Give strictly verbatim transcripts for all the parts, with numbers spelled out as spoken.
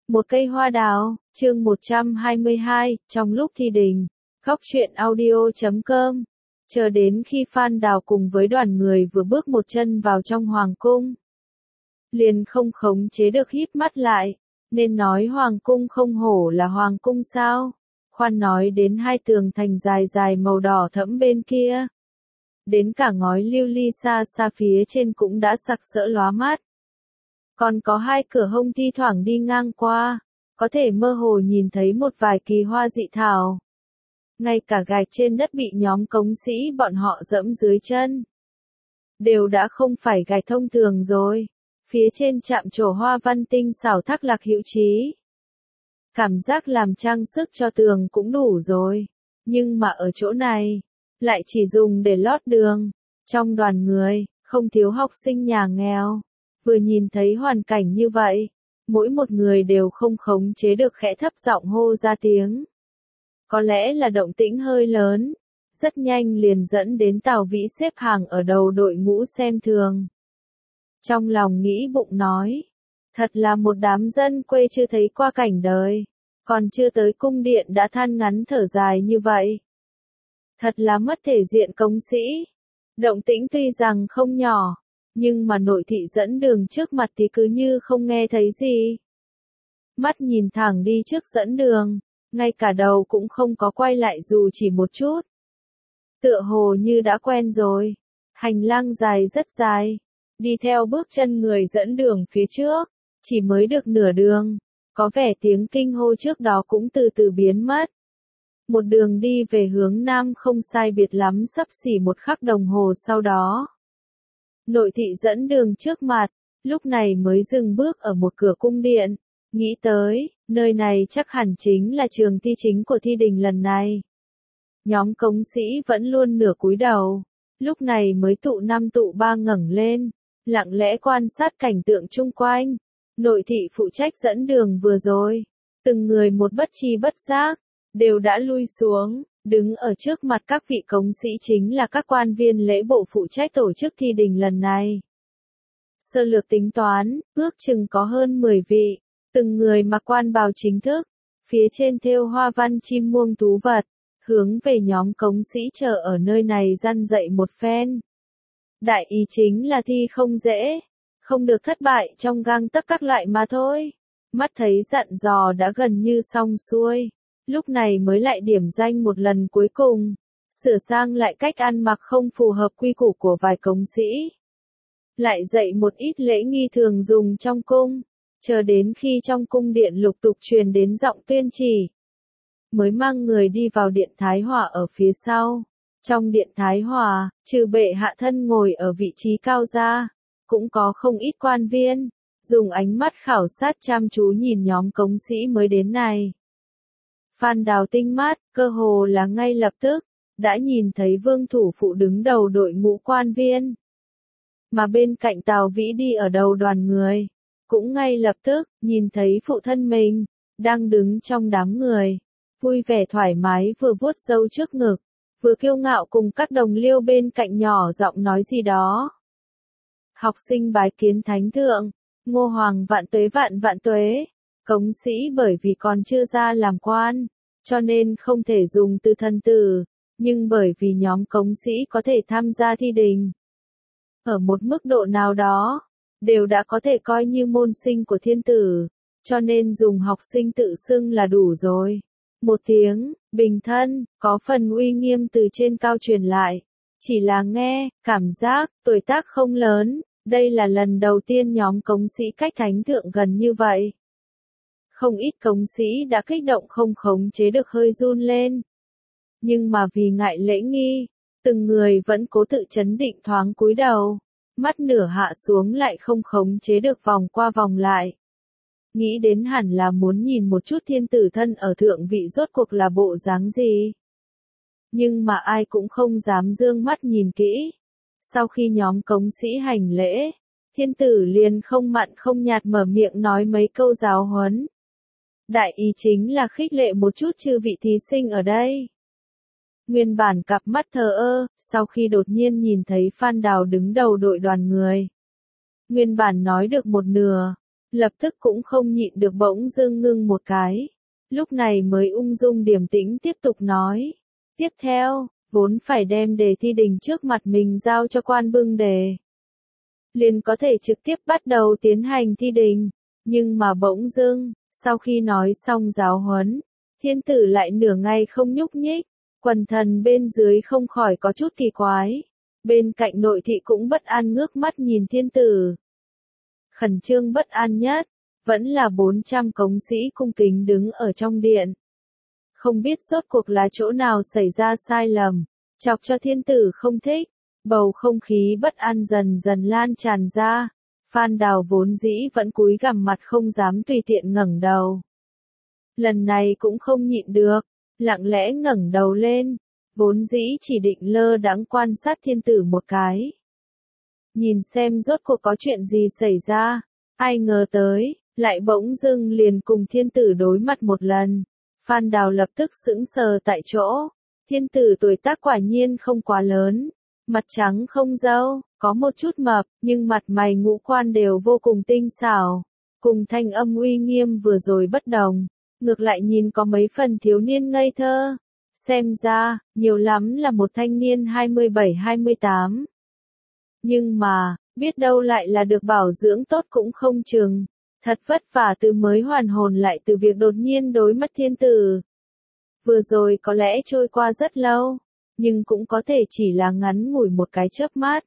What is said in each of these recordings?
Một cây hoa đào, chương một trăm hai mươi hai, trong lúc thi đình. Góc truyện audio chấm com. Chờ đến khi Phan Đào cùng với đoàn người vừa bước một chân vào trong hoàng cung, liền không khống chế được híp mắt lại, nên nói hoàng cung không hổ là hoàng cung sao? Khoan nói đến hai tường thành dài dài màu đỏ thẫm bên kia, đến cả ngói lưu ly xa xa phía trên cũng đã sặc sỡ lóa mắt. Còn có hai cửa hông thi thoảng đi ngang qua, có thể mơ hồ nhìn thấy một vài kỳ hoa dị thảo. Ngay cả gạch trên đất bị nhóm cống sĩ bọn họ dẫm dưới chân, đều đã không phải gạch thông thường rồi. Phía trên chạm trổ hoa văn tinh xảo thác lạc hữu trí. Cảm giác làm trang sức cho tường cũng đủ rồi. Nhưng mà ở chỗ này, lại chỉ dùng để lót đường. Trong đoàn người, không thiếu học sinh nhà nghèo. Vừa nhìn thấy hoàn cảnh như vậy, mỗi một người đều không khống chế được khẽ thấp giọng hô ra tiếng. Có lẽ là động tĩnh hơi lớn, rất nhanh liền dẫn đến Tào Vĩ xếp hàng ở đầu đội ngũ xem thường. Trong lòng nghĩ bụng nói, thật là một đám dân quê chưa thấy qua cảnh đời, còn chưa tới cung điện đã than ngắn thở dài như vậy. Thật là mất thể diện công sĩ. Động tĩnh tuy rằng không nhỏ, nhưng mà nội thị dẫn đường trước mặt thì cứ như không nghe thấy gì. Mắt nhìn thẳng đi trước dẫn đường, ngay cả đầu cũng không có quay lại dù chỉ một chút. Tựa hồ như đã quen rồi. Hành lang dài rất dài, đi theo bước chân người dẫn đường phía trước, chỉ mới được nửa đường, có vẻ tiếng kinh hô trước đó cũng từ từ biến mất. Một đường đi về hướng nam không sai biệt lắm sắp xỉ một khắc đồng hồ sau đó. Nội thị dẫn đường trước mặt, lúc này mới dừng bước ở một cửa cung điện, nghĩ tới, nơi này chắc hẳn chính là trường thi chính của thi đình lần này. Nhóm cống sĩ vẫn luôn nửa cúi đầu, lúc này mới tụ năm tụ ba ngẩng lên, lặng lẽ quan sát cảnh tượng chung quanh. Nội thị phụ trách dẫn đường vừa rồi, từng người một bất tri bất giác, đều đã lui xuống, đứng ở trước mặt các vị cống sĩ chính là các quan viên lễ bộ phụ trách tổ chức thi đình lần này. Sơ lược tính toán, ước chừng có hơn mười vị, từng người mặc quan bào chính thức, phía trên thêu hoa văn chim muông thú vật, hướng về nhóm cống sĩ chờ ở nơi này răn dạy một phen. Đại ý chính là thi không dễ, không được thất bại trong gang tấc các loại mà thôi. Mắt thấy dặn dò đã gần như xong xuôi, lúc này mới lại điểm danh một lần cuối cùng, sửa sang lại cách ăn mặc không phù hợp quy củ của vài cống sĩ. Lại dạy một ít lễ nghi thường dùng trong cung, chờ đến khi trong cung điện lục tục truyền đến giọng tuyên chỉ, mới mang người đi vào điện Thái Hòa ở phía sau. Trong điện Thái Hòa, trừ bệ hạ thân ngồi ở vị trí cao ra, cũng có không ít quan viên, dùng ánh mắt khảo sát chăm chú nhìn nhóm cống sĩ mới đến này. Phan Đào tinh mắt, cơ hồ là ngay lập tức, đã nhìn thấy Vương thủ phụ đứng đầu đội ngũ quan viên. Mà bên cạnh Tào Vĩ đi ở đầu đoàn người, cũng ngay lập tức, nhìn thấy phụ thân mình, đang đứng trong đám người, vui vẻ thoải mái vừa vuốt râu trước ngực, vừa kiêu ngạo cùng các đồng liêu bên cạnh nhỏ giọng nói gì đó. Học sinh bái kiến thánh thượng, Ngô Hoàng vạn tuế vạn vạn tuế. Cống sĩ bởi vì còn chưa ra làm quan, cho nên không thể dùng từ thân tử, nhưng bởi vì nhóm cống sĩ có thể tham gia thi đình, ở một mức độ nào đó, đều đã có thể coi như môn sinh của thiên tử, cho nên dùng học sinh tự xưng là đủ rồi. Một tiếng, bình thân, có phần uy nghiêm từ trên cao truyền lại. Chỉ là nghe, cảm giác, tuổi tác không lớn, đây là lần đầu tiên nhóm cống sĩ cách thánh thượng gần như vậy. Không ít cống sĩ đã kích động không khống chế được hơi run lên. Nhưng mà vì ngại lễ nghi, từng người vẫn cố tự chấn định thoáng cúi đầu, mắt nửa hạ xuống lại không khống chế được vòng qua vòng lại. Nghĩ đến hẳn là muốn nhìn một chút thiên tử thân ở thượng vị rốt cuộc là bộ dáng gì. Nhưng mà ai cũng không dám dương mắt nhìn kỹ. Sau khi nhóm cống sĩ hành lễ, thiên tử liền không mặn không nhạt mở miệng nói mấy câu giáo huấn. Đại ý chính là khích lệ một chút chư vị thí sinh ở đây. Nguyên bản cặp mắt thờ ơ, sau khi đột nhiên nhìn thấy Phan Đào đứng đầu đội đoàn người. Nguyên bản nói được một nửa, lập tức cũng không nhịn được bỗng dưng ngưng một cái. Lúc này mới ung dung điềm tĩnh tiếp tục nói. Tiếp theo, vốn phải đem đề thi đình trước mặt mình giao cho quan bưng đề. Liền có thể trực tiếp bắt đầu tiến hành thi đình. Nhưng mà bỗng dưng, sau khi nói xong giáo huấn, thiên tử lại nửa ngày không nhúc nhích. Quần thần bên dưới không khỏi có chút kỳ quái. Bên cạnh nội thị cũng bất an ngước mắt nhìn thiên tử. Khẩn trương bất an nhất, vẫn là bốn trăm cống sĩ cung kính đứng ở trong điện. Không biết rốt cuộc là chỗ nào xảy ra sai lầm, chọc cho thiên tử không thích, bầu không khí bất an dần dần lan tràn ra. Phan Đào vốn dĩ vẫn cúi gằm mặt không dám tùy tiện ngẩng đầu. Lần này cũng không nhịn được, lặng lẽ ngẩng đầu lên, vốn dĩ chỉ định lơ đãng quan sát thiên tử một cái. Nhìn xem rốt cuộc có chuyện gì xảy ra, ai ngờ tới, lại bỗng dưng liền cùng thiên tử đối mặt một lần. Phan Đào lập tức sững sờ tại chỗ, thiên tử tuổi tác quả nhiên không quá lớn, mặt trắng không râu, có một chút mập, nhưng mặt mày ngũ quan đều vô cùng tinh xảo, cùng thanh âm uy nghiêm vừa rồi bất đồng, ngược lại nhìn có mấy phần thiếu niên ngây thơ. Xem ra, nhiều lắm là một thanh niên hai mươi bảy hai mươi tám. Nhưng mà, biết đâu lại là được bảo dưỡng tốt cũng không chừng. Thật vất vả từ mới hoàn hồn lại từ việc đột nhiên đối mặt thiên tử. Vừa rồi có lẽ trôi qua rất lâu, nhưng cũng có thể chỉ là ngắn ngủi một cái chớp mắt.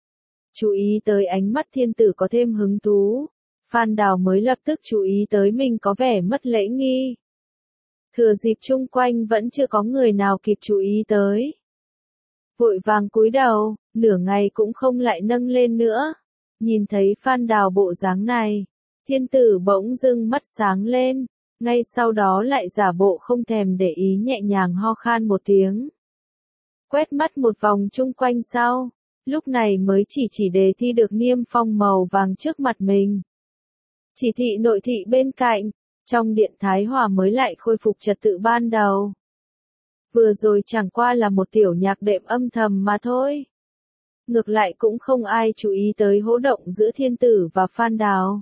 Chú ý tới ánh mắt thiên tử có thêm hứng thú, Phan Đào mới lập tức chú ý tới mình có vẻ mất lễ nghi. Thừa dịp chung quanh vẫn chưa có người nào kịp chú ý tới. Vội vàng cúi đầu, nửa ngày cũng không lại nâng lên nữa. Nhìn thấy Phan Đào bộ dáng này, thiên tử bỗng dưng mắt sáng lên, ngay sau đó lại giả bộ không thèm để ý nhẹ nhàng ho khan một tiếng. Quét mắt một vòng chung quanh sau, lúc này mới chỉ chỉ đề thi được niêm phong màu vàng trước mặt mình. Chỉ thị nội thị bên cạnh, trong điện Thái Hòa mới lại khôi phục trật tự ban đầu. Vừa rồi chẳng qua là một tiểu nhạc đệm âm thầm mà thôi. Ngược lại cũng không ai chú ý tới hỗn động giữa thiên tử và Phan Đào.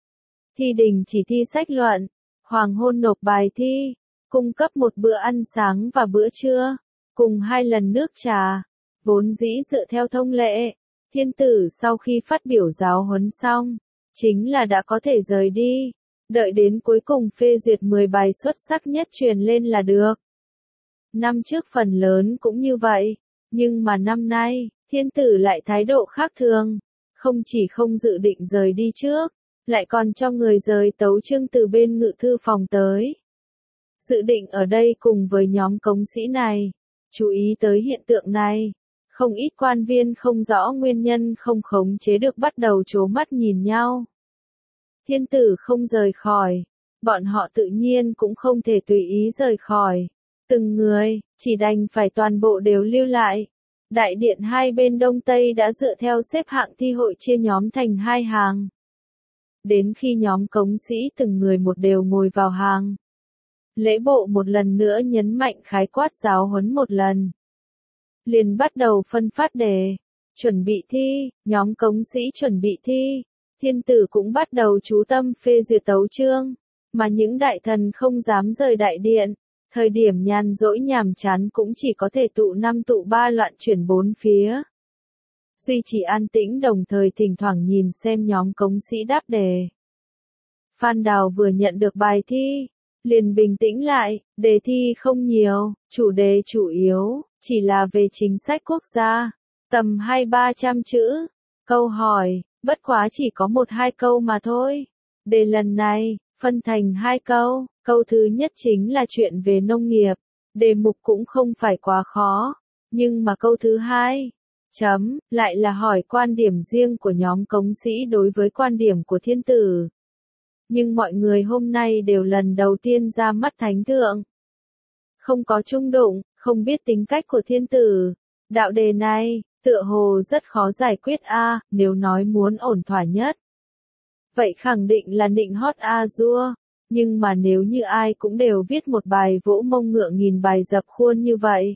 Thi đình chỉ thi sách luận, hoàng hôn nộp bài thi, cung cấp một bữa ăn sáng và bữa trưa, cùng hai lần nước trà, vốn dĩ dựa theo thông lệ. Thiên tử sau khi phát biểu giáo huấn xong, chính là đã có thể rời đi, đợi đến cuối cùng phê duyệt mười bài xuất sắc nhất truyền lên là được. Năm trước phần lớn cũng như vậy, nhưng mà năm nay, thiên tử lại thái độ khác thường, không chỉ không dự định rời đi trước, lại còn cho người rời tấu chương từ bên ngự thư phòng tới. Dự định ở đây cùng với nhóm cống sĩ này, chú ý tới hiện tượng này, không ít quan viên không rõ nguyên nhân không khống chế được bắt đầu trố mắt nhìn nhau. Thiên tử không rời khỏi, bọn họ tự nhiên cũng không thể tùy ý rời khỏi. Từng người, chỉ đành phải toàn bộ đều lưu lại. Đại điện hai bên đông tây đã dựa theo xếp hạng thi hội chia nhóm thành hai hàng. Đến khi nhóm cống sĩ từng người một đều ngồi vào hàng. Lễ bộ một lần nữa nhấn mạnh khái quát giáo huấn một lần. Liền bắt đầu phân phát đề, chuẩn bị thi, nhóm cống sĩ chuẩn bị thi. Thiên tử cũng bắt đầu chú tâm phê duyệt tấu chương, mà những đại thần không dám rời đại điện. Thời điểm nhàn rỗi nhàm chán cũng chỉ có thể tụ năm tụ ba loạn chuyển bốn phía. Duy trì an tĩnh đồng thời thỉnh thoảng nhìn xem nhóm cống sĩ đáp đề. Phan Đào vừa nhận được bài thi, liền bình tĩnh lại, đề thi không nhiều, chủ đề chủ yếu, chỉ là về chính sách quốc gia, tầm hai ba trăm chữ, câu hỏi, bất quá chỉ có một hai câu mà thôi. Đề lần này, phân thành hai câu. Câu thứ nhất chính là chuyện về nông nghiệp, đề mục cũng không phải quá khó, nhưng mà câu thứ hai, chấm, lại là hỏi quan điểm riêng của nhóm cống sĩ đối với quan điểm của thiên tử. Nhưng mọi người hôm nay đều lần đầu tiên ra mắt thánh thượng. Không có chung đụng, không biết tính cách của thiên tử. Đạo đề này, tựa hồ rất khó giải quyết a, nếu nói muốn ổn thỏa nhất. Vậy khẳng định là nịnh hót a dua. Nhưng mà nếu như ai cũng đều viết một bài vỗ mông ngựa nghìn bài dập khuôn như vậy,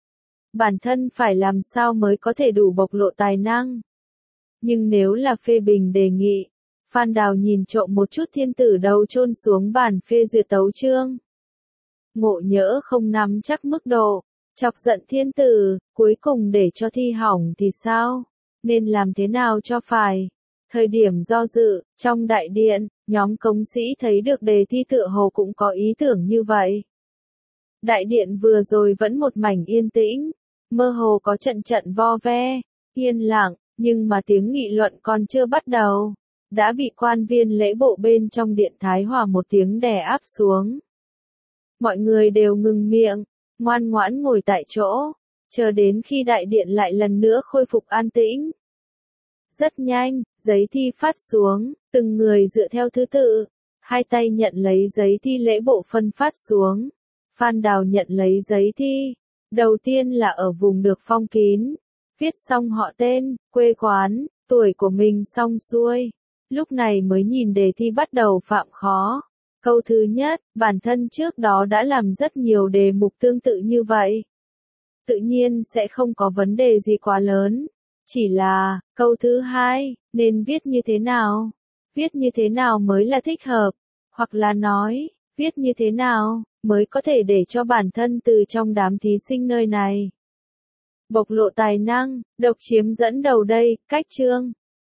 bản thân phải làm sao mới có thể đủ bộc lộ tài năng. Nhưng nếu là phê bình đề nghị, Phan Đào nhìn trộm một chút thiên tử đầu chôn xuống bàn phê duyệt tấu chương. Ngộ nhỡ không nắm chắc mức độ, chọc giận thiên tử, cuối cùng để cho thi hỏng thì sao? Nên làm thế nào cho phải? Thời điểm do dự, trong đại điện, nhóm cống sĩ thấy được đề thi tựa hồ cũng có ý tưởng như vậy. Đại điện vừa rồi vẫn một mảnh yên tĩnh, mơ hồ có trận trận vo ve, yên lặng, nhưng mà tiếng nghị luận còn chưa bắt đầu, đã bị quan viên lễ bộ bên trong điện Thái Hòa một tiếng đè áp xuống. Mọi người đều ngừng miệng, ngoan ngoãn ngồi tại chỗ, chờ đến khi đại điện lại lần nữa khôi phục an tĩnh. Rất nhanh, giấy thi phát xuống, từng người dựa theo thứ tự, hai tay nhận lấy giấy thi lễ bộ phân phát xuống. Phan Đào nhận lấy giấy thi, đầu tiên là ở vùng được phong kín, viết xong họ tên, quê quán, tuổi của mình xong xuôi, lúc này mới nhìn đề thi bắt đầu phạm khó. Câu thứ nhất, bản thân trước đó đã làm rất nhiều đề mục tương tự như vậy. Tự nhiên sẽ không có vấn đề gì quá lớn. Chỉ là, câu thứ hai, nên viết như thế nào? Viết như thế nào mới là thích hợp? Hoặc là nói, viết như thế nào, mới có thể để cho bản thân từ trong đám thí sinh nơi này bộc lộ tài năng, độc chiếm dẫn đầu đây, cách chương.